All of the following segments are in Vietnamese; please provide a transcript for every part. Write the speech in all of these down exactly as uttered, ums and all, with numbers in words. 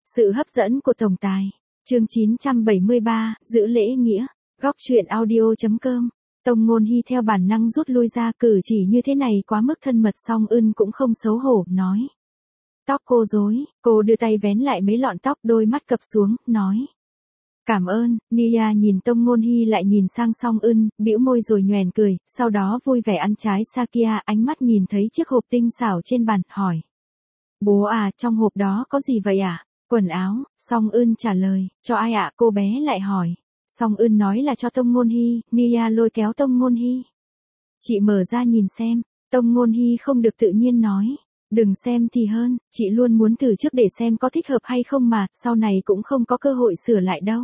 Sự hấp dẫn của tổng tài. Chương chín trăm bảy mươi ba, giữ lễ nghĩa. Góc truyện audio chấm com. Tông Ngôn Hy theo bản năng rút lui ra, cử chỉ như thế này quá mức thân mật, Song Ưn cũng không xấu hổ, nói. Tóc cô rối, cô đưa tay vén lại mấy lọn tóc, đôi mắt cập xuống, nói. Cảm ơn. Nia nhìn Tông Ngôn Hy lại nhìn sang Song Ưn, bĩu môi rồi nhoẻn cười, sau đó vui vẻ ăn trái Sakia, ánh mắt nhìn thấy chiếc hộp tinh xảo trên bàn, hỏi. Bố à, trong hộp đó có gì vậy ạ? À? Quần áo. Song Ưn trả lời. Cho ai ạ? À? Cô bé lại hỏi. Song Ưn nói là cho Tông Ngôn Hy. Nia lôi kéo Tông Ngôn Hy. Chị mở ra nhìn xem. Tông Ngôn Hy không được tự nhiên nói. Đừng xem thì hơn, chị luôn muốn thử trước để xem có thích hợp hay không mà, sau này cũng không có cơ hội sửa lại đâu.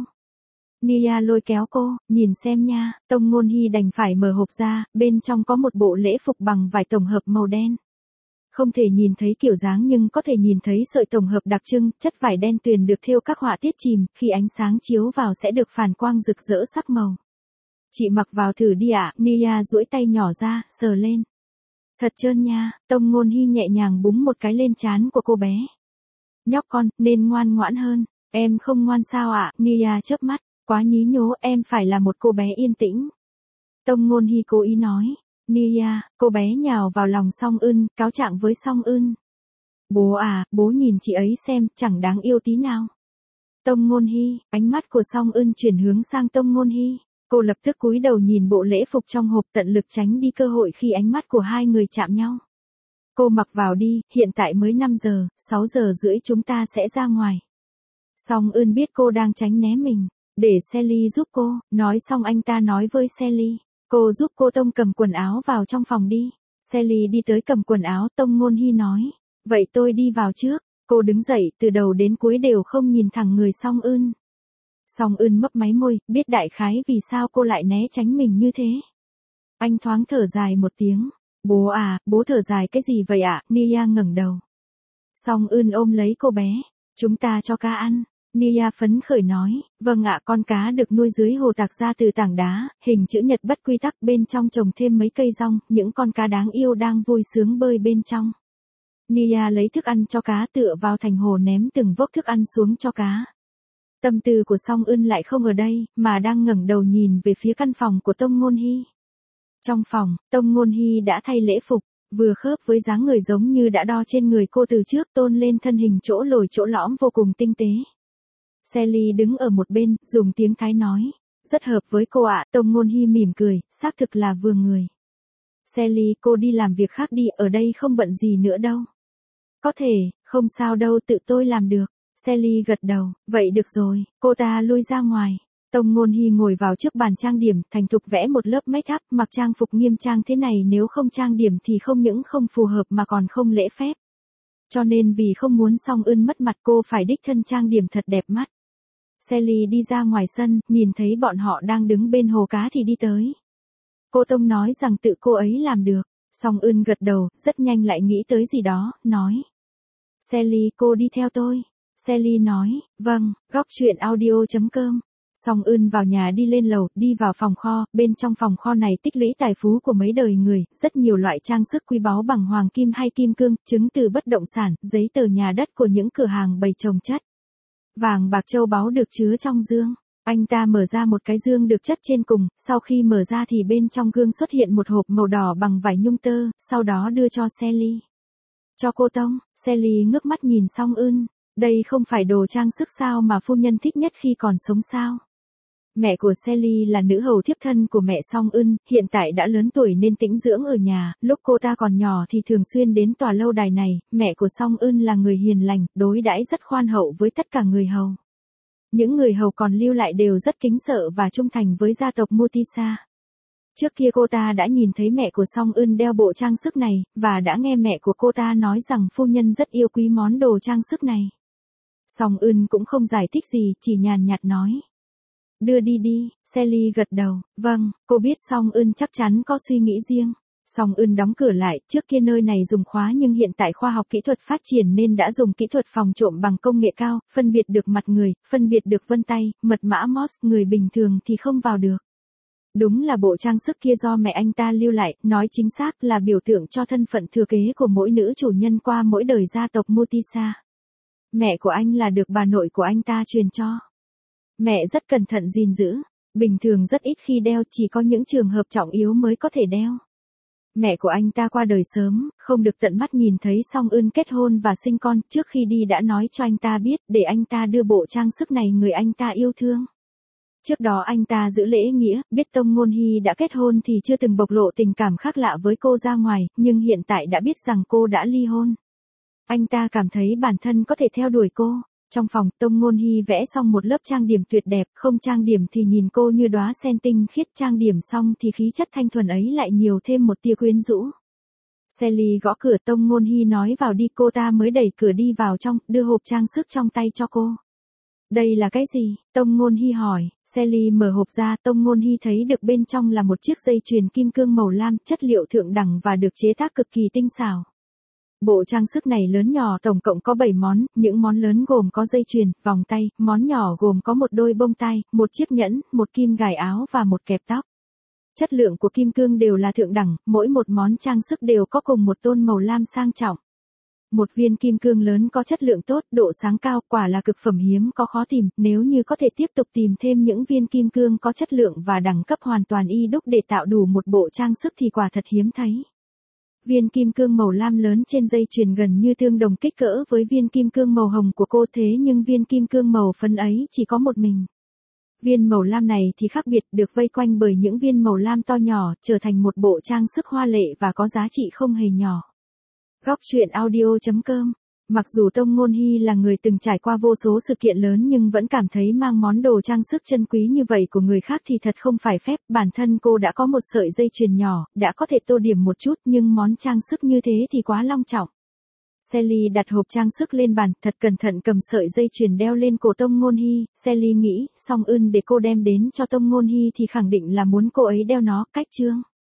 Nia lôi kéo cô, nhìn xem nha. Tông Ngôn Hy đành phải mở hộp ra, bên trong có một bộ lễ phục bằng vải tổng hợp màu đen. Không thể nhìn thấy kiểu dáng nhưng có thể nhìn thấy sợi tổng hợp đặc trưng, chất vải đen tuyền được thêu các họa tiết chìm, khi ánh sáng chiếu vào sẽ được phản quang rực rỡ sắc màu. Chị mặc vào thử đi ạ. À? Nia duỗi tay nhỏ ra, sờ lên. Thật trơn nha. Tông Ngôn Hy nhẹ nhàng búng một cái lên trán của cô bé. Nhóc con, nên ngoan ngoãn hơn. Em không ngoan sao ạ? À? Nia chớp mắt, quá nhí nhố, em phải là một cô bé yên tĩnh. Tông Ngôn Hy cố ý nói. Nia, cô bé nhào vào lòng Song Ưn, cáo trạng với Song Ưn. Bố à, bố nhìn chị ấy xem, chẳng đáng yêu tí nào. Tông Ngôn Hy, ánh mắt của Song Ưn chuyển hướng sang Tông Ngôn Hy. Cô lập tức cúi đầu nhìn bộ lễ phục trong hộp, tận lực tránh đi cơ hội khi ánh mắt của hai người chạm nhau. Cô mặc vào đi, hiện tại mới năm giờ, sáu giờ rưỡi chúng ta sẽ ra ngoài. Song Ưn biết cô đang tránh né mình. Để Sally giúp cô, nói xong anh ta nói với Sally. Cô giúp cô Tông cầm quần áo vào trong phòng đi. Sally đi tới cầm quần áo, Tông Ngôn Hy nói. Vậy tôi đi vào trước. Cô đứng dậy, từ đầu đến cuối đều không nhìn thẳng người Song Ưn. Song Ưn mấp máy môi, biết đại khái vì sao cô lại né tránh mình như thế. Anh thoáng thở dài một tiếng. Bố à, bố thở dài cái gì vậy ạ? À? Nia ngẩng đầu. Song Ưn ôm lấy cô bé. Chúng ta cho cá ăn. Nia phấn khởi nói, vâng ạ, con cá được nuôi dưới hồ tạc ra từ tảng đá, hình chữ nhật bất quy tắc, bên trong trồng thêm mấy cây rong, những con cá đáng yêu đang vui sướng bơi bên trong. Nia lấy thức ăn cho cá, tựa vào thành hồ ném từng vốc thức ăn xuống cho cá. Tâm tư của Song Ưn lại không ở đây, mà đang ngẩng đầu nhìn về phía căn phòng của Tông Ngôn Hy. Trong phòng, Tông Ngôn Hy đã thay lễ phục, vừa khớp với dáng người giống như đã đo trên người cô từ trước, tôn lên thân hình chỗ lồi chỗ lõm vô cùng tinh tế. Sally đứng ở một bên, dùng tiếng Thái nói. Rất hợp với cô ạ. À. Tông Ngôn Hy mỉm cười, xác thực là vừa người. Sally, cô đi làm việc khác đi, ở đây không bận gì nữa đâu. Có thể, không sao đâu, tự tôi làm được. Sally gật đầu, vậy được rồi, cô ta lui ra ngoài. Tông Ngôn Hy ngồi vào trước bàn trang điểm, thành thục vẽ một lớp make up, mặc trang phục nghiêm trang thế này nếu không trang điểm thì không những không phù hợp mà còn không lễ phép. Cho nên vì không muốn Song Ưn mất mặt, cô phải đích thân trang điểm thật đẹp mắt. Sally đi ra ngoài sân, nhìn thấy bọn họ đang đứng bên hồ cá thì đi tới. Cô Tông nói rằng tự cô ấy làm được. Song Ưn gật đầu, rất nhanh lại nghĩ tới gì đó, nói. Sally, cô đi theo tôi. Sally nói, vâng. Góc truyện audio chấm com. Song Ưn vào nhà đi lên lầu, đi vào phòng kho, bên trong phòng kho này tích lũy tài phú của mấy đời người, rất nhiều loại trang sức quý báu bằng hoàng kim hay kim cương, chứng từ bất động sản, giấy tờ nhà đất của những cửa hàng bày chồng chất. Vàng bạc châu báu được chứa trong dương. Anh ta mở ra một cái dương được chất trên cùng, sau khi mở ra thì bên trong gương xuất hiện một hộp màu đỏ bằng vải nhung tơ, sau đó đưa cho Sally. Cho cô Tông. Sally ngước mắt nhìn Song Ưn. Đây không phải đồ trang sức sao mà phu nhân thích nhất khi còn sống sao? Mẹ của Sally là nữ hầu thiếp thân của mẹ Song Ưn, hiện tại đã lớn tuổi nên tĩnh dưỡng ở nhà, lúc cô ta còn nhỏ thì thường xuyên đến tòa lâu đài này. Mẹ của Song Ưn là người hiền lành, đối đãi rất khoan hậu với tất cả người hầu. Những người hầu còn lưu lại đều rất kính sợ và trung thành với gia tộc Mutisa. Trước kia cô ta đã nhìn thấy mẹ của Song Ưn đeo bộ trang sức này, và đã nghe mẹ của cô ta nói rằng phu nhân rất yêu quý món đồ trang sức này. Song Ưn cũng không giải thích gì, chỉ nhàn nhạt nói. Đưa đi đi. Sally gật đầu, vâng, cô biết Song Ưn chắc chắn có suy nghĩ riêng. Song Ưn đóng cửa lại, trước kia nơi này dùng khóa nhưng hiện tại khoa học kỹ thuật phát triển nên đã dùng kỹ thuật phòng trộm bằng công nghệ cao, phân biệt được mặt người, phân biệt được vân tay, mật mã Morse, người bình thường thì không vào được. Đúng là bộ trang sức kia do mẹ anh ta lưu lại, nói chính xác là biểu tượng cho thân phận thừa kế của mỗi nữ chủ nhân qua mỗi đời gia tộc Mutisa. Mẹ của anh là được bà nội của anh ta truyền cho. Mẹ rất cẩn thận gìn giữ, bình thường rất ít khi đeo, chỉ có những trường hợp trọng yếu mới có thể đeo. Mẹ của anh ta qua đời sớm, không được tận mắt nhìn thấy Song Eun kết hôn và sinh con, trước khi đi đã nói cho anh ta biết để anh ta đưa bộ trang sức này người anh ta yêu thương. Trước đó anh ta giữ lễ nghĩa, biết Tông Ngôn Hy đã kết hôn thì chưa từng bộc lộ tình cảm khác lạ với cô ra ngoài, nhưng hiện tại đã biết rằng cô đã ly hôn. Anh ta cảm thấy bản thân có thể theo đuổi cô. Trong phòng, Tông Ngôn Hy vẽ xong một lớp trang điểm tuyệt đẹp, không trang điểm thì nhìn cô như đóa sen tinh khiết, trang điểm xong thì khí chất thanh thuần ấy lại nhiều thêm một tia quyến rũ. Sally gõ cửa, Tông Ngôn Hy nói vào đi, cô ta mới đẩy cửa đi vào trong, đưa hộp trang sức trong tay cho cô. Đây là cái gì? Tông Ngôn Hy hỏi. Sally mở hộp ra, Tông Ngôn Hy thấy được bên trong là một chiếc dây chuyền kim cương màu lam, chất liệu thượng đẳng và được chế tác cực kỳ tinh xảo. Bộ trang sức này lớn nhỏ tổng cộng có bảy món, những món lớn gồm có dây chuyền, vòng tay, món nhỏ gồm có một đôi bông tai, một chiếc nhẫn, một kim gài áo và một kẹp tóc. Chất lượng của kim cương đều là thượng đẳng, mỗi một món trang sức đều có cùng một tôn màu lam sang trọng. Một viên kim cương lớn có chất lượng tốt, độ sáng cao, quả là cực phẩm hiếm có khó tìm, nếu như có thể tiếp tục tìm thêm những viên kim cương có chất lượng và đẳng cấp hoàn toàn y đúc để tạo đủ một bộ trang sức thì quả thật hiếm thấy. Viên kim cương màu lam lớn trên dây chuyền gần như tương đồng kích cỡ với viên kim cương màu hồng của cô, thế nhưng viên kim cương màu phấn ấy chỉ có một mình. Viên màu lam này thì khác biệt, được vây quanh bởi những viên màu lam to nhỏ, trở thành một bộ trang sức hoa lệ và có giá trị không hề nhỏ. Góc truyện audio chấm com. Mặc dù Tông Ngôn Hy là người từng trải qua vô số sự kiện lớn nhưng vẫn cảm thấy mang món đồ trang sức chân quý như vậy của người khác thì thật không phải phép, bản thân cô đã có một sợi dây chuyền nhỏ, đã có thể tô điểm một chút nhưng món trang sức như thế thì quá long trọng. Sally đặt hộp trang sức lên bàn, thật cẩn thận cầm sợi dây chuyền đeo lên cổ Tông Ngôn Hy, Sally nghĩ, Song Eun để cô đem đến cho Tông Ngôn Hy thì khẳng định là muốn cô ấy đeo nó, cách chương.